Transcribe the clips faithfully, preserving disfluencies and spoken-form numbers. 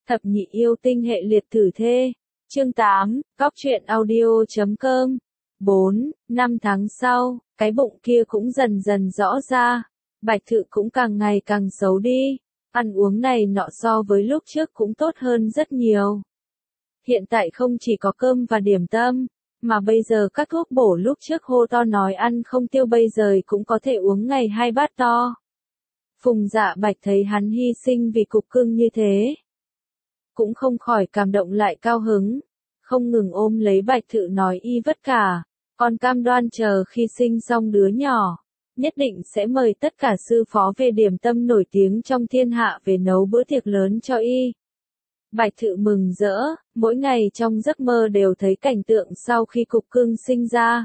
Thập nhị yêu tinh hệ liệt thử thê. Chương tám, Cóc truyện audio chấm com. bốn, năm tháng sau, cái bụng kia cũng dần dần rõ ra. Bạch Thự cũng càng ngày càng xấu đi. Ăn uống này nọ so với lúc trước cũng tốt hơn rất nhiều. Hiện tại không chỉ có cơm và điểm tâm, mà bây giờ các thuốc bổ lúc trước hô to nói ăn không tiêu bây giờ cũng có thể uống ngày hai bát to. Phùng Dạ Bạch thấy hắn hy sinh vì cục cưng như thế, cũng không khỏi cảm động lại cao hứng, không ngừng ôm lấy Bạch Thự nói y vất cả, còn cam đoan chờ khi sinh xong đứa nhỏ, nhất định sẽ mời tất cả sư phó về điểm tâm nổi tiếng trong thiên hạ về nấu bữa tiệc lớn cho y. Bạch Thự mừng rỡ, mỗi ngày trong giấc mơ đều thấy cảnh tượng sau khi cục cưng sinh ra.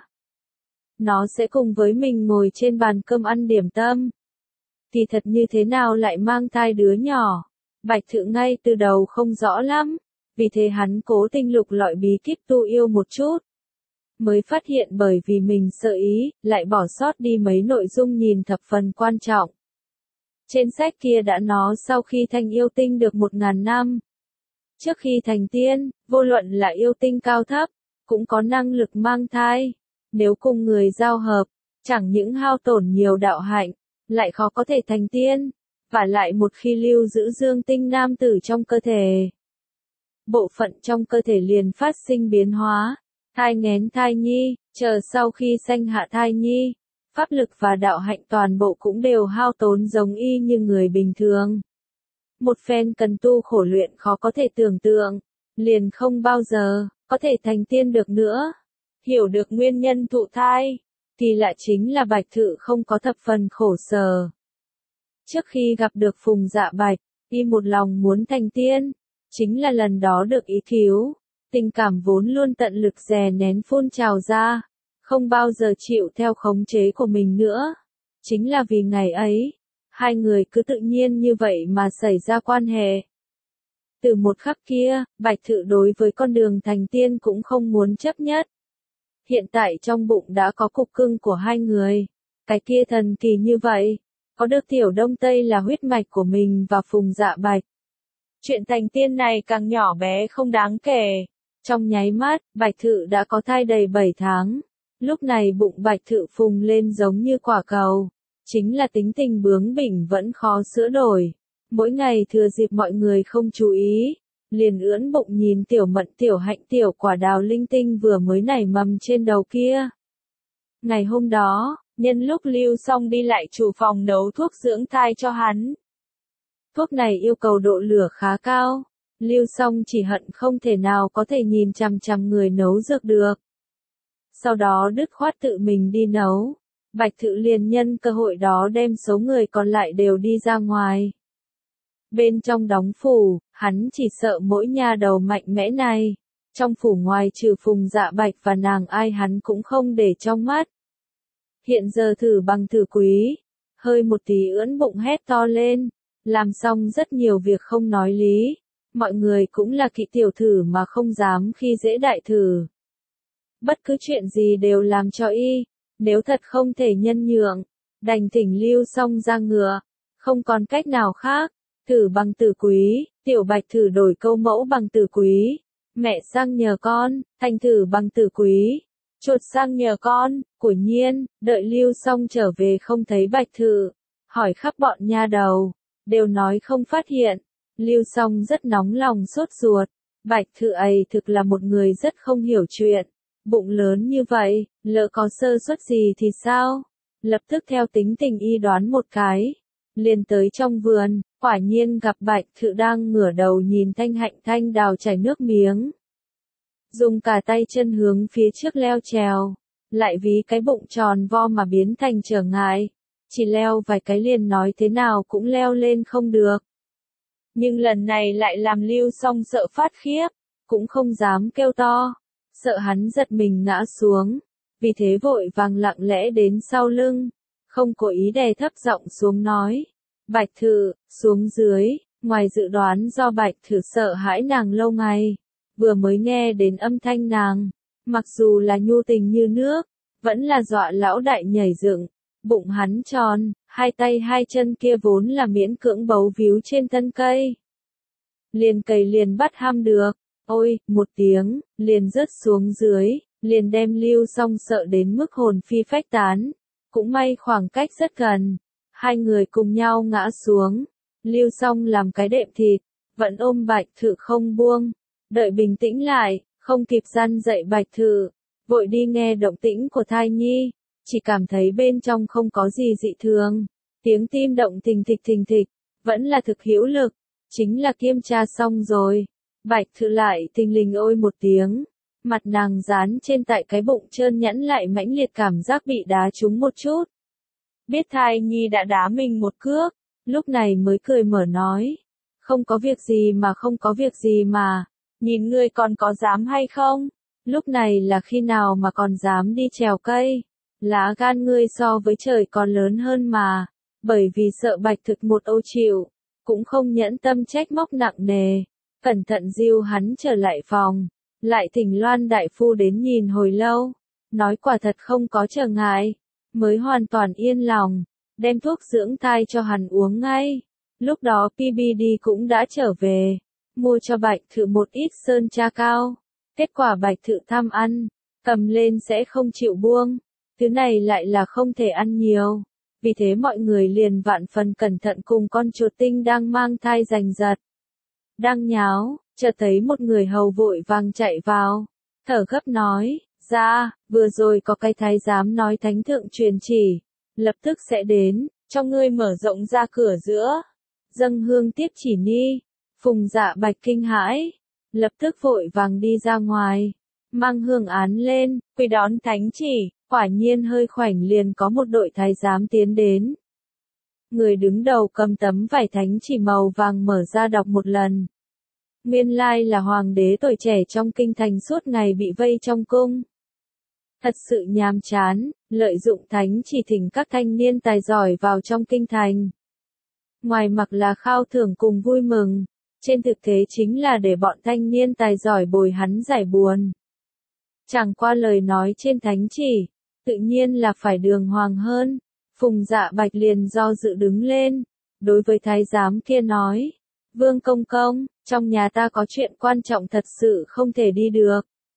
Nó sẽ cùng với mình ngồi trên bàn cơm ăn điểm tâm. Thì thật như thế nào lại mang thai đứa nhỏ? Bạch Thự ngay từ đầu không rõ lắm, vì thế hắn cố tình lục lọi bí kíp tu yêu một chút. Mới phát hiện bởi vì mình sợ ý, lại bỏ sót đi mấy nội dung nhìn thập phần quan trọng. Trên sách kia đã nói sau khi thành yêu tinh được một ngàn năm. Trước khi thành tiên, vô luận là yêu tinh cao thấp, cũng có năng lực mang thai. Nếu cùng người giao hợp, chẳng những hao tổn nhiều đạo hạnh, lại khó có thể thành tiên, và lại một khi lưu giữ dương tinh nam tử trong cơ thể. Bộ phận trong cơ thể liền phát sinh biến hóa, thai nghén thai nhi, chờ sau khi sanh hạ thai nhi, pháp lực và đạo hạnh toàn bộ cũng đều hao tốn giống y như người bình thường. Một phen cần tu khổ luyện khó có thể tưởng tượng, liền không bao giờ có thể thành tiên được nữa. Hiểu được nguyên nhân thụ thai, thì lại chính là Bạch Thự không có thập phần khổ sở. Trước khi gặp được Phùng Dạ Bạch, y một lòng muốn thành tiên, chính là lần đó được ý cứu, tình cảm vốn luôn tận lực dè nén phun trào ra, không bao giờ chịu theo khống chế của mình nữa. Chính là vì ngày ấy, hai người cứ tự nhiên như vậy mà xảy ra quan hệ. Từ một khắc kia, Bạch Thự đối với con đường thành tiên cũng không muốn chấp nhất. Hiện tại trong bụng đã có cục cưng của hai người. Cái kia thần kỳ như vậy, có được tiểu Đông Tây là huyết mạch của mình và Phùng Dạ Bạch. Chuyện thành tiên này càng nhỏ bé không đáng kể. Trong nháy mắt, Bạch Thự đã có thai đầy bảy tháng. Lúc này bụng Bạch Thự phùng lên giống như quả cầu. Chính là tính tình bướng bỉnh vẫn khó sửa đổi. Mỗi ngày thừa dịp mọi người không chú ý, liền ưỡn bụng nhìn tiểu Mận tiểu Hạnh tiểu Quả Đào linh tinh vừa mới nảy mầm trên đầu kia. Ngày hôm đó, nhân lúc Lưu Song đi lại chủ phòng nấu thuốc dưỡng thai cho hắn. Thuốc này yêu cầu độ lửa khá cao, Lưu Song chỉ hận không thể nào có thể nhìn chằm chằm người nấu dược được. Sau đó dứt khoát tự mình đi nấu. Bạch Thự liền nhân cơ hội đó đem số người còn lại đều đi ra ngoài. Bên trong đóng phủ, hắn chỉ sợ mỗi nha đầu mạnh mẽ này. Trong phủ ngoài trừ Phùng Dạ Bạch và nàng ai hắn cũng không để trong mắt. Hiện giờ thử bằng thử quý, hơi một tí ưỡn bụng hét to lên, làm xong rất nhiều việc không nói lý. Mọi người cũng là kỵ tiểu thử mà không dám khi dễ đại thử. Bất cứ chuyện gì đều làm cho y. Nếu thật không thể nhân nhượng, đành thỉnh Lưu Song ra ngựa, không còn cách nào khác. Thử bằng tử quý, tiểu Bạch Thử đổi câu mẫu bằng tử quý. Mẹ sang nhờ con, thành thử bằng tử quý. Chuột sang nhờ con, của nhiên, đợi Lưu Song trở về không thấy Bạch Thử. Hỏi khắp bọn nha đầu, đều nói không phát hiện. Lưu Song rất nóng lòng sốt ruột. Bạch Thử ấy thực là một người rất không hiểu chuyện. Bụng lớn như vậy, lỡ có sơ suất gì thì sao? Lập tức theo tính tình y đoán một cái. Liền tới trong vườn, quả nhiên gặp Bạch Thự đang ngửa đầu nhìn Thanh Hạnh Thanh Đào chảy nước miếng. Dùng cả tay chân hướng phía trước leo trèo, lại vì cái bụng tròn vo mà biến thành trở ngại. Chỉ leo vài cái liền nói thế nào cũng leo lên không được. Nhưng lần này lại làm Lưu Song sợ phát khiếp, cũng không dám kêu to. Sợ hắn giật mình ngã xuống, vì thế vội vàng lặng lẽ đến sau lưng, không cố ý đè thấp giọng xuống nói. Bạch Thự, xuống dưới, ngoài dự đoán do Bạch Thự sợ hãi nàng lâu ngày, vừa mới nghe đến âm thanh nàng, mặc dù là nhu tình như nước, vẫn là dọa lão đại nhảy dựng, bụng hắn tròn, hai tay hai chân kia vốn là miễn cưỡng bấu víu trên thân cây. liền cầy liền bắt ham được. Ôi, một tiếng, liền rớt xuống dưới, liền đem Lưu Song sợ đến mức hồn phi phách tán. Cũng may khoảng cách rất gần, hai người cùng nhau ngã xuống. Lưu Song làm cái đệm thịt, vẫn ôm Bạch Thự không buông. Đợi bình tĩnh lại, không kịp răn dậy Bạch Thự, vội đi nghe động tĩnh của thai nhi, chỉ cảm thấy bên trong không có gì dị thường. Tiếng tim động thình thịch thình thịch, vẫn là thực hữu lực, chính là kiểm tra xong rồi. Bạch Thự lại thình lình ôi một tiếng, mặt nàng dán trên tại cái bụng trơn nhẵn lại mãnh liệt cảm giác bị đá trúng một chút. Biết thai nhi đã đá mình một cước, lúc này mới cười mở nói. Không có việc gì mà không có việc gì mà, nhìn ngươi còn có dám hay không? Lúc này là khi nào mà còn dám đi trèo cây? Lá gan ngươi so với trời còn lớn hơn mà, bởi vì sợ Bạch Thực một âu chịu, cũng không nhẫn tâm trách móc nặng nề, cẩn thận dìu hắn trở lại phòng, lại thỉnh Loan đại phu đến nhìn hồi lâu, nói quả thật không có trở ngại, mới hoàn toàn yên lòng, đem thuốc dưỡng thai cho hắn uống ngay. Lúc đó pê bê đê cũng đã trở về, mua cho Bạch Thự một ít sơn tra cao. Kết quả Bạch Thự tham ăn, cầm lên sẽ không chịu buông. Thứ này lại là không thể ăn nhiều. Vì thế mọi người liền vạn phần cẩn thận cùng con chuột tinh đang mang thai giành giật. Đang nháo, chợt thấy một người hầu vội vàng chạy vào. Thở gấp nói, ra, vừa rồi có cái thái giám nói thánh thượng truyền chỉ. Lập tức sẽ đến, cho ngươi mở rộng ra cửa giữa. Dâng hương tiếp chỉ ni. Phùng Dạ Bạch kinh hãi, lập tức vội vàng đi ra ngoài, mang hương án lên, quỳ đón thánh chỉ, quả nhiên hơi khoảnh liền có một đội thái giám tiến đến. Người đứng đầu cầm tấm vải thánh chỉ màu vàng mở ra đọc một lần. Nguyên lai là hoàng đế tuổi trẻ trong kinh thành suốt ngày bị vây trong cung. Thật sự nhàm chán, lợi dụng thánh chỉ thỉnh các thanh niên tài giỏi vào trong kinh thành. Ngoài mặc là khao thưởng cùng vui mừng, trên thực tế chính là để bọn thanh niên tài giỏi bồi hắn giải buồn. Chẳng qua lời nói trên thánh chỉ, tự nhiên là phải đường hoàng hơn. Phùng Dạ Bạch liền do dự đứng lên, đối với thái giám kia nói, Vương công công, trong nhà ta có chuyện quan trọng thật sự không thể đi được.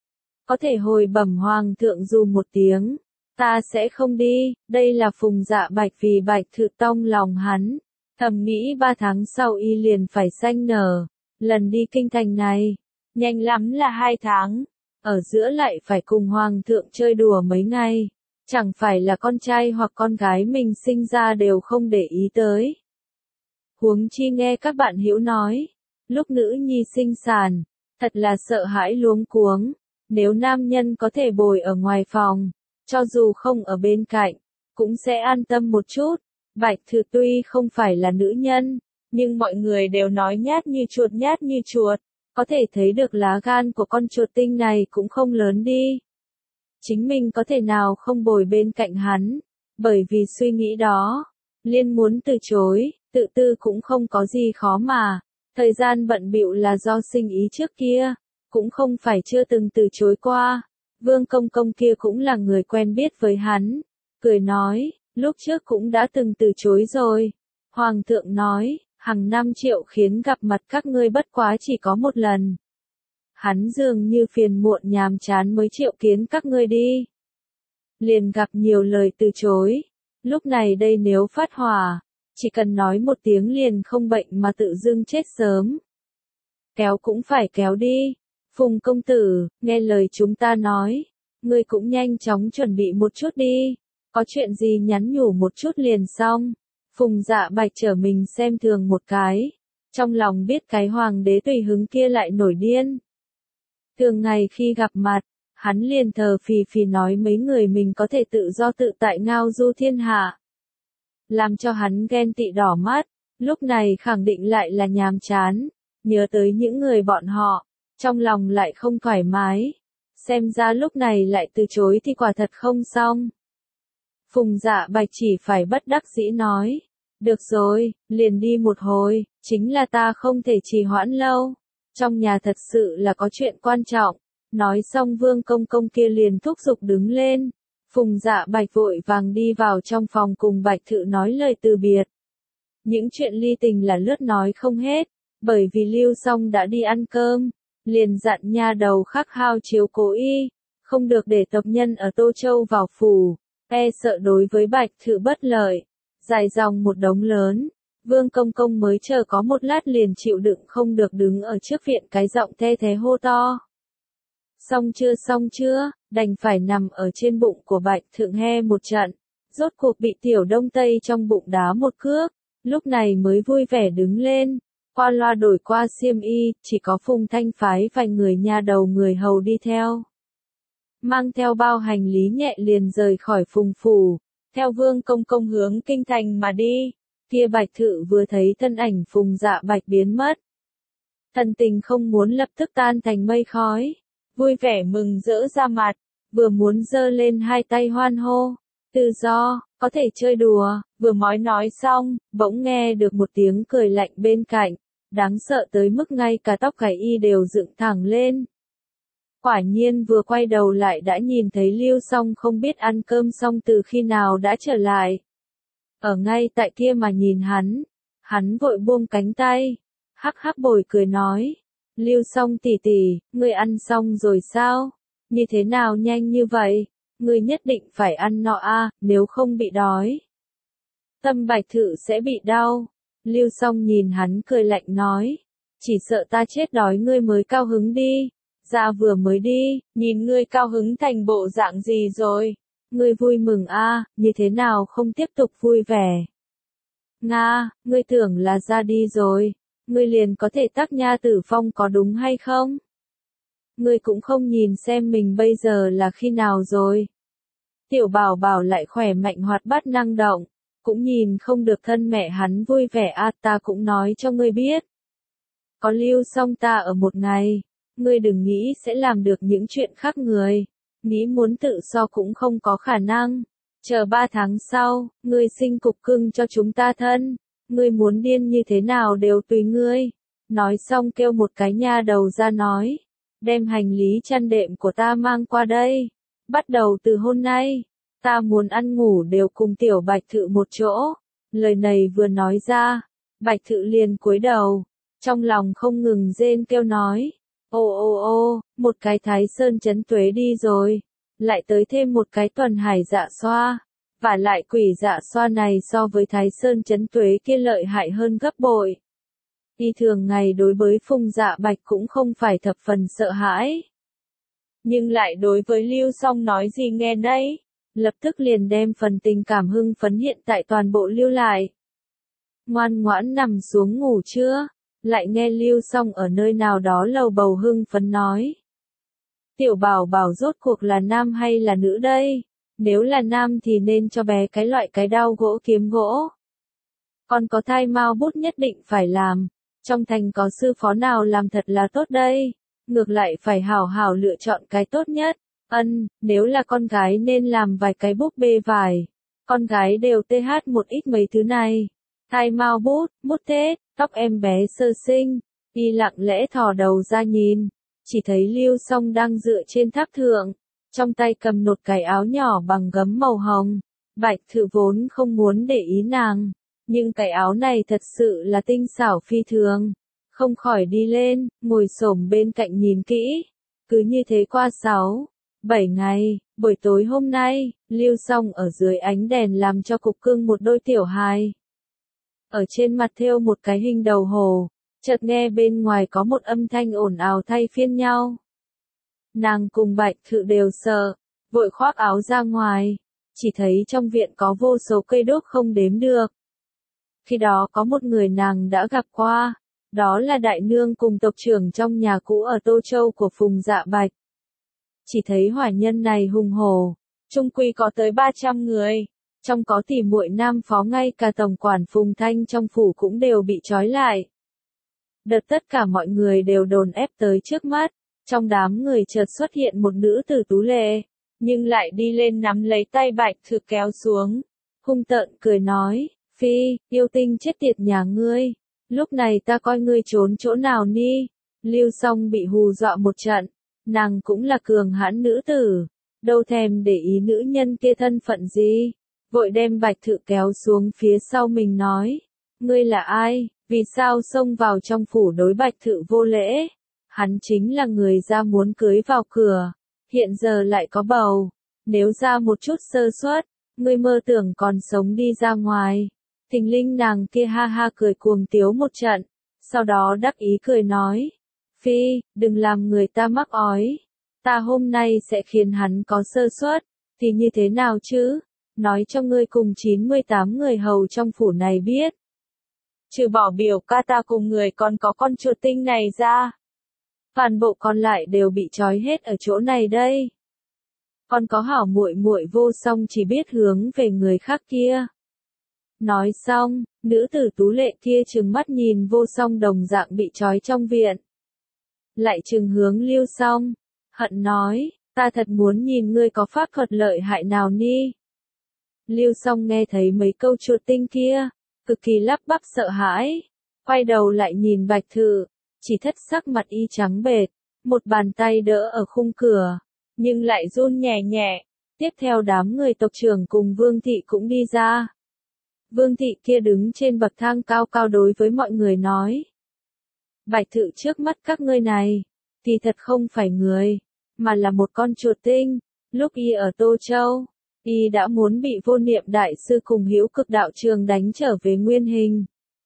Có thể hồi bẩm hoàng thượng dù một tiếng, ta sẽ không đi. Đây là Phùng Dạ Bạch vì Bạch Thự tông lòng hắn. Thầm nghĩ ba tháng sau y liền phải sanh nở, lần đi kinh thành này, nhanh lắm là hai tháng, ở giữa lại phải cùng hoàng thượng chơi đùa mấy ngày, chẳng phải là con trai hoặc con gái mình sinh ra đều không để ý tới. Huống chi nghe các bạn hữu nói, lúc nữ nhi sinh sản, thật là sợ hãi luống cuống, nếu nam nhân có thể bồi ở ngoài phòng, cho dù không ở bên cạnh, cũng sẽ an tâm một chút. Bạch Thự tuy không phải là nữ nhân, nhưng mọi người đều nói nhát như chuột nhát như chuột, có thể thấy được lá gan của con chuột tinh này cũng không lớn đi. Chính mình có thể nào không bồi bên cạnh hắn, bởi vì suy nghĩ đó, Liên muốn từ chối, tự tư cũng không có gì khó mà, thời gian bận bịu là do sinh ý trước kia, cũng không phải chưa từng từ chối qua. Vương công công kia cũng là người quen biết với hắn, cười nói. Lúc trước cũng đã từng từ chối rồi. Hoàng thượng nói, hàng năm triệu khiến gặp mặt các ngươi bất quá chỉ có một lần. Hắn dường như phiền muộn nhàm chán mới triệu kiến các ngươi đi. Liền gặp nhiều lời từ chối. Lúc này đây nếu phát hỏa, chỉ cần nói một tiếng liền không bệnh mà tự dưng chết sớm. Kéo cũng phải kéo đi. Phùng công tử, nghe lời chúng ta nói, ngươi cũng nhanh chóng chuẩn bị một chút đi. Có chuyện gì nhắn nhủ một chút liền xong. Phùng Dạ Bạch trở mình xem thường một cái. Trong lòng biết cái hoàng đế tùy hứng kia lại nổi điên. Thường ngày khi gặp mặt, hắn liền thờ phì phì nói mấy người mình có thể tự do tự tại ngao du thiên hạ. Làm cho hắn ghen tị đỏ mắt, lúc này khẳng định lại là nhàm chán. Nhớ tới những người bọn họ, trong lòng lại không thoải mái. Xem ra lúc này lại từ chối thì quả thật không xong. Phùng Dạ Bạch chỉ phải bất đắc dĩ nói, được rồi, liền đi một hồi, chính là ta không thể trì hoãn lâu, trong nhà thật sự là có chuyện quan trọng. Nói xong Vương công công kia liền thúc giục đứng lên, Phùng Dạ Bạch vội vàng đi vào trong phòng cùng Bạch Thự nói lời từ biệt. Những chuyện ly tình là lướt nói không hết, bởi vì Lưu Song đã đi ăn cơm, liền dặn nha đầu khắc khao chiếu cố y, không được để tộc nhân ở Tô Châu vào phủ, e sợ đối với Bạch Thự bất lợi. Dài dòng một đống lớn, Vương Công Công mới chờ có một lát liền chịu đựng không được đứng ở trước viện cái giọng the thế hô to. Xong chưa xong chưa, đành phải nằm ở trên bụng của Bạch Thượng he một trận, rốt cuộc bị Tiểu Đông Tây trong bụng đá một cước, lúc này mới vui vẻ đứng lên, qua loa đổi qua xiêm y, chỉ có Phùng Thanh phái vài người nha đầu người hầu đi theo. Mang theo bao hành lý nhẹ liền rời khỏi Phùng phủ, theo Vương Công Công hướng kinh thành mà đi. Kia Bạch Thự vừa thấy thân ảnh Phùng Dạ Bạch biến mất, thần tình không muốn lập tức tan thành mây khói, vui vẻ mừng rỡ ra mặt, vừa muốn giơ lên hai tay hoan hô, tự do, có thể chơi đùa, vừa mới nói xong, bỗng nghe được một tiếng cười lạnh bên cạnh, đáng sợ tới mức ngay cả tóc gáy y đều dựng thẳng lên. Quả nhiên vừa quay đầu lại đã nhìn thấy Lưu Song không biết ăn cơm xong từ khi nào đã trở lại. Ở ngay tại kia mà nhìn hắn, hắn vội buông cánh tay, hắc hắc bồi cười nói, Lưu Song tỷ tỷ, ngươi ăn xong rồi sao? Như thế nào nhanh như vậy? Ngươi nhất định phải ăn nọ a, nếu không bị đói. Tâm Bạch Thự sẽ bị đau. Lưu Song nhìn hắn cười lạnh nói, chỉ sợ ta chết đói ngươi mới cao hứng đi. Ra vừa mới đi, nhìn ngươi cao hứng thành bộ dạng gì rồi? Ngươi vui mừng a, như thế nào không tiếp tục vui vẻ? Nga, ngươi tưởng là ra đi rồi, ngươi liền có thể tắc nha tử phong có đúng hay không? Ngươi cũng không nhìn xem mình bây giờ là khi nào rồi. Tiểu Bảo Bảo lại khỏe mạnh hoạt bát năng động, cũng nhìn không được thân mẹ hắn vui vẻ a, ta cũng nói cho ngươi biết. Có Lưu Song ta ở một ngày, ngươi đừng nghĩ sẽ làm được những chuyện khác người, nghĩ muốn tự so cũng không có khả năng. Chờ ba tháng sau, ngươi sinh cục cưng cho chúng ta thân, ngươi muốn điên như thế nào đều tùy ngươi. Nói xong kêu một cái nha đầu ra nói, đem hành lý chăn đệm của ta mang qua đây. Bắt đầu từ hôm nay, ta muốn ăn ngủ đều cùng Tiểu Bạch Thự một chỗ. Lời này vừa nói ra, Bạch Thự liền cúi đầu, trong lòng không ngừng rên kêu nói, ô ô ô, một cái Thái Sơn Chấn Tuế đi rồi, lại tới thêm một cái Tuần Hải Dạ Xoa, và lại quỷ dạ xoa này so với Thái Sơn Chấn Tuế kia lợi hại hơn gấp bội. Y thường ngày đối với Phùng Dạ Bạch cũng không phải thập phần sợ hãi. Nhưng lại đối với Lưu Song nói gì nghe nấy, lập tức liền đem phần tình cảm hưng phấn hiện tại toàn bộ lưu lại. Ngoan ngoãn nằm xuống ngủ chưa? Lại nghe Lưu Song ở nơi nào đó lầu bầu hưng phấn nói. Tiểu Bảo Bảo rốt cuộc là nam hay là nữ đây? Nếu là nam thì nên cho bé cái loại cái đao gỗ kiếm gỗ. Còn có thai mao bút nhất định phải làm. Trong thành có sư phó nào làm thật là tốt đây? Ngược lại phải hảo hảo lựa chọn cái tốt nhất. Ân, nếu là con gái nên làm vài cái búp bê vải. Con gái đều th một ít mấy thứ này. Thai mao bút, bút tết, tóc em bé sơ sinh. Y lặng lẽ thò đầu ra nhìn. Chỉ thấy Lưu Song đang dựa trên tháp thượng. Trong tay cầm nột cái áo nhỏ bằng gấm màu hồng. Bạch Thự vốn không muốn để ý nàng. Nhưng cái áo này thật sự là tinh xảo phi thường. Không khỏi đi lên, ngồi xổm bên cạnh nhìn kỹ. Cứ như thế qua sáu, bảy ngày, buổi tối hôm nay, Lưu Song ở dưới ánh đèn làm cho cục cưng một đôi tiểu hài. Ở trên mặt thêu một cái hình đầu hồ, chợt nghe bên ngoài có một âm thanh ồn ào thay phiên nhau. Nàng cùng Bạch Thự đều sợ, vội khoác áo ra ngoài, chỉ thấy trong viện có vô số cây đốt không đếm được. Khi đó có một người nàng đã gặp qua, đó là đại nương cùng tộc trưởng trong nhà cũ ở Tô Châu của Phùng Dạ Bạch. Chỉ thấy hỏa nhân này hùng hổ, chung quy có tới ba trăm người, trong có tỷ muội nam phó ngay cả tổng quản Phùng Thanh trong phủ cũng đều bị trói lại. Đợt tất cả mọi người đều đồn ép tới trước mắt, trong đám người chợt xuất hiện một nữ tử tú lệ, nhưng lại đi lên nắm lấy tay Bạch Thự kéo xuống, hung tợn cười nói, phi, yêu tinh chết tiệt nhà ngươi, lúc này ta coi ngươi trốn chỗ nào ni. Lưu Song bị hù dọa một trận, nàng cũng là cường hãn nữ tử, đâu thèm để ý nữ nhân kia thân phận gì, vội đem Bạch Thự kéo xuống phía sau mình nói, ngươi là ai, Vì sao xông vào trong phủ đối Bạch Thự vô lễ? Hắn chính là người ra muốn cưới vào cửa, hiện giờ lại có bầu. Nếu ra một chút sơ suất, ngươi mơ tưởng còn sống đi ra ngoài. Thình linh nàng kia ha ha cười cuồng tiếu một trận, sau đó đắc ý cười nói. Phi, đừng làm người ta mắc ói. Ta hôm nay sẽ khiến hắn có sơ suất, thì như thế nào chứ? Nói cho ngươi cùng chín mươi tám người hầu trong phủ này biết. Trừ bỏ biểu ca ta cùng người còn có con chuột tinh này ra. Toàn bộ còn lại đều bị trói hết ở chỗ này đây. Còn có hảo muội muội Vô Song chỉ biết hướng về người khác kia. Nói xong, nữ tử tú lệ kia trừng mắt nhìn Vô Song đồng dạng bị trói trong viện. Lại trừng hướng Lưu Song, hận nói, ta thật muốn nhìn ngươi có pháp thuật lợi hại nào ni. Lưu Song nghe thấy mấy câu chuột tinh kia, cực kỳ lắp bắp sợ hãi, quay đầu lại nhìn Bạch Thự, chỉ thất sắc mặt y trắng bệch, một bàn tay đỡ ở khung cửa, nhưng lại run nhẹ nhẹ. Tiếp theo đám người tộc trưởng cùng Vương Thị cũng đi ra. Vương Thị kia đứng trên bậc thang cao cao đối với mọi người nói. Bạch Thự trước mắt các ngươi này, thì thật không phải người, mà là một con chuột tinh. Lúc y ở Tô Châu, y đã muốn bị Vô Niệm đại sư cùng Hữu Cực đạo trường đánh trở về nguyên hình.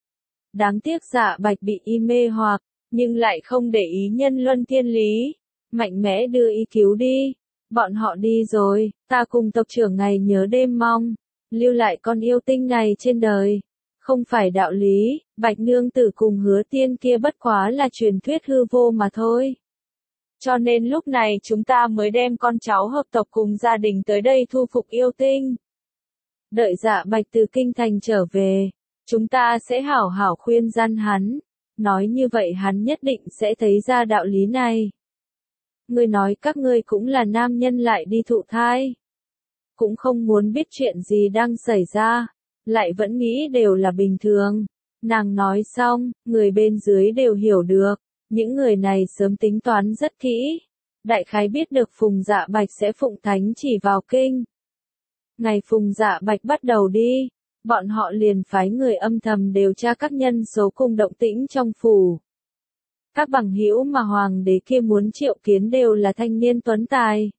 Đáng tiếc Dạ Bạch bị y mê hoặc, nhưng lại không để ý nhân luân thiên lý, mạnh mẽ đưa y cứu đi. Bọn họ đi rồi, ta cùng tộc trưởng ngày nhớ đêm mong, lưu lại con yêu tinh này trên đời. Không phải đạo lý, Bạch nương tử cùng Hứa Tiên kia bất quá là truyền thuyết hư vô mà thôi. Cho nên lúc này chúng ta mới đem con cháu hợp tộc cùng gia đình tới đây thu phục yêu tinh. Đợi Dạ Bạch từ kinh thành trở về, chúng ta sẽ hảo hảo khuyên gian hắn. Nói như vậy hắn nhất định sẽ thấy ra đạo lý này. Ngươi nói các ngươi cũng là nam nhân lại đi thụ thai. Cũng không muốn biết chuyện gì đang xảy ra, lại vẫn nghĩ đều là bình thường. Nàng nói xong, người bên dưới đều hiểu được, những người này sớm tính toán rất kỹ. Đại khái biết được Phùng Dạ Bạch sẽ phụng thánh chỉ vào kinh. Ngày Phùng Dạ Bạch bắt đầu đi, bọn họ liền phái người âm thầm điều tra các nhân số cùng động tĩnh trong phủ. Các bằng hữu mà hoàng đế kia muốn triệu kiến đều là thanh niên tuấn tài.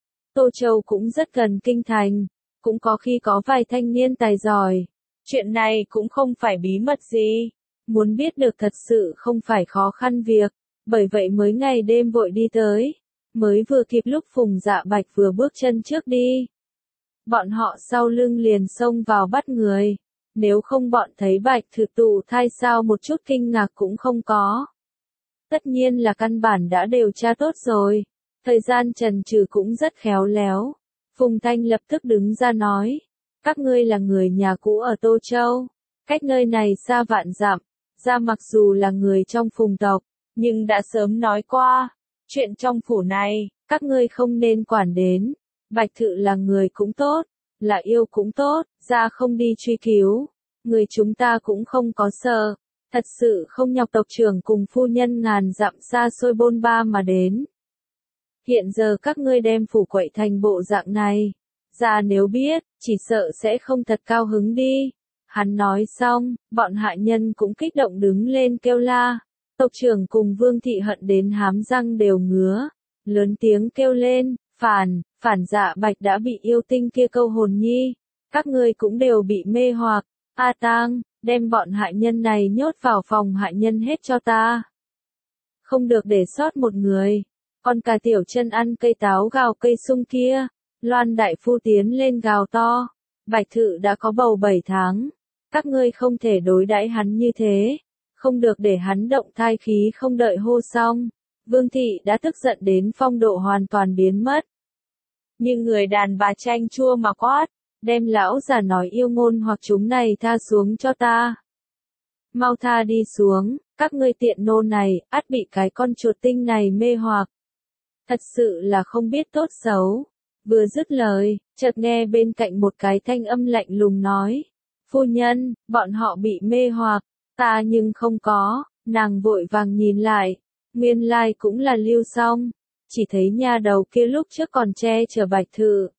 Tô Châu cũng rất gần kinh thành, cũng có khi có vài thanh niên tài giỏi. Chuyện này cũng không phải bí mật gì, muốn biết được thật sự không phải khó khăn việc, bởi vậy mới ngày đêm vội đi tới, mới vừa kịp lúc Phùng Dạ Bạch vừa bước chân trước đi. Bọn họ sau lưng liền xông vào bắt người, nếu không bọn thấy Bạch Thự tụ thai sao một chút kinh ngạc cũng không có. Tất nhiên là căn bản đã điều tra tốt rồi, thời gian trần trừ cũng rất khéo léo. Phùng Thanh lập tức đứng ra nói, các ngươi là người nhà cũ ở Tô Châu, cách nơi này xa vạn dặm, ra mặc dù là người trong Phùng tộc, nhưng đã sớm nói qua, chuyện trong phủ này, các ngươi không nên quản đến. Bạch Thự là người cũng tốt, là yêu cũng tốt, ra không đi truy cứu, người chúng ta cũng không có sợ, thật sự không nhọc tộc trưởng cùng phu nhân ngàn dặm xa xôi bôn ba mà đến. Hiện giờ các ngươi đem phủ quậy thành bộ dạng này, ra nếu biết, chỉ sợ sẽ không thật cao hứng đi. Hắn nói xong, bọn hạ nhân cũng kích động đứng lên kêu la, tộc trưởng cùng Vương Thị hận đến hám răng đều ngứa, lớn tiếng kêu lên, phản, phản Dạ Bạch đã bị yêu tinh kia câu hồn nhi, các ngươi cũng đều bị mê hoặc. A Tang, đem bọn hạ nhân này nhốt vào phòng hạ nhân hết cho ta. Không được để sót một người. Còn cả tiểu chân ăn cây táo gào cây sung kia. Loan đại phu tiến lên gào to. Bạch Thự đã có bầu bảy tháng. Các ngươi không thể đối đãi hắn như thế. Không được để hắn động thai khí không đợi hô xong. Vương Thị đã tức giận đến phong độ hoàn toàn biến mất. Nhưng người đàn bà chanh chua mà quát. Đem lão già nói yêu ngôn hoặc chúng này tha xuống cho ta. Mau tha đi xuống, các ngươi tiện nô này, ắt bị cái con chuột tinh này mê hoặc. Thật sự là không biết tốt xấu. Vừa dứt lời, chợt nghe bên cạnh một cái thanh âm lạnh lùng nói. Phu nhân, bọn họ bị mê hoặc, ta nhưng không có, nàng vội vàng nhìn lại. Nguyên lai cũng là Lưu Song, chỉ thấy nha đầu kia lúc trước còn che chở Bạch Thự.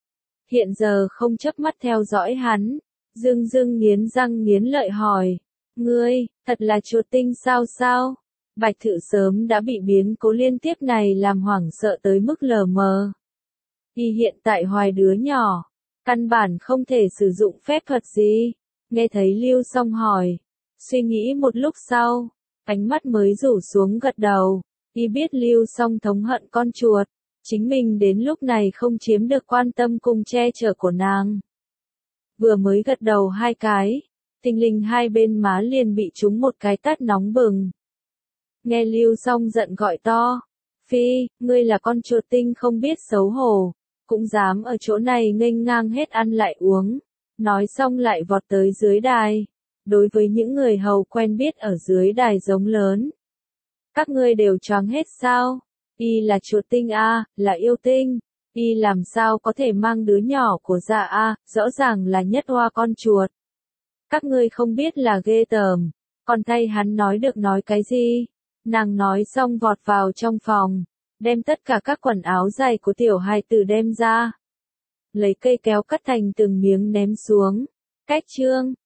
Hiện giờ không chớp mắt theo dõi hắn, dưng dưng nghiến răng nghiến lợi hỏi, Ngươi, thật là chuột tinh sao sao? Bạch Thự sớm đã bị biến cố liên tiếp này làm hoảng sợ tới mức lờ mờ. Y hiện tại hoài đứa nhỏ, căn bản không thể sử dụng phép thuật gì. Nghe thấy Lưu Song hỏi, suy nghĩ một lúc sau, ánh mắt mới rủ xuống gật đầu. Y biết Lưu Song thống hận con chuột, chính mình đến lúc này không chiếm được quan tâm cùng che chở của nàng. Vừa mới gật đầu hai cái, tinh linh hai bên má liền bị trúng một cái tát nóng bừng. Nghe Lưu Song giận gọi to, Phi, ngươi là con chuột tinh không biết xấu hổ, cũng dám ở chỗ này nghênh ngang hết ăn lại uống. Nói xong lại vọt tới dưới đài, đối với những người hầu quen biết ở dưới đài giống lớn. Các ngươi đều choáng hết sao? Y là chuột tinh a, là yêu tinh. Y làm sao có thể mang đứa nhỏ của dạ a, rõ ràng là nhất hoa con chuột. Các ngươi không biết là ghê tởm, còn thay hắn nói được nói cái gì? Nàng nói xong vọt vào trong phòng, đem tất cả các quần áo giày của tiểu hài tử đem ra. Lấy cây kéo cắt thành từng miếng ném xuống. Cách chương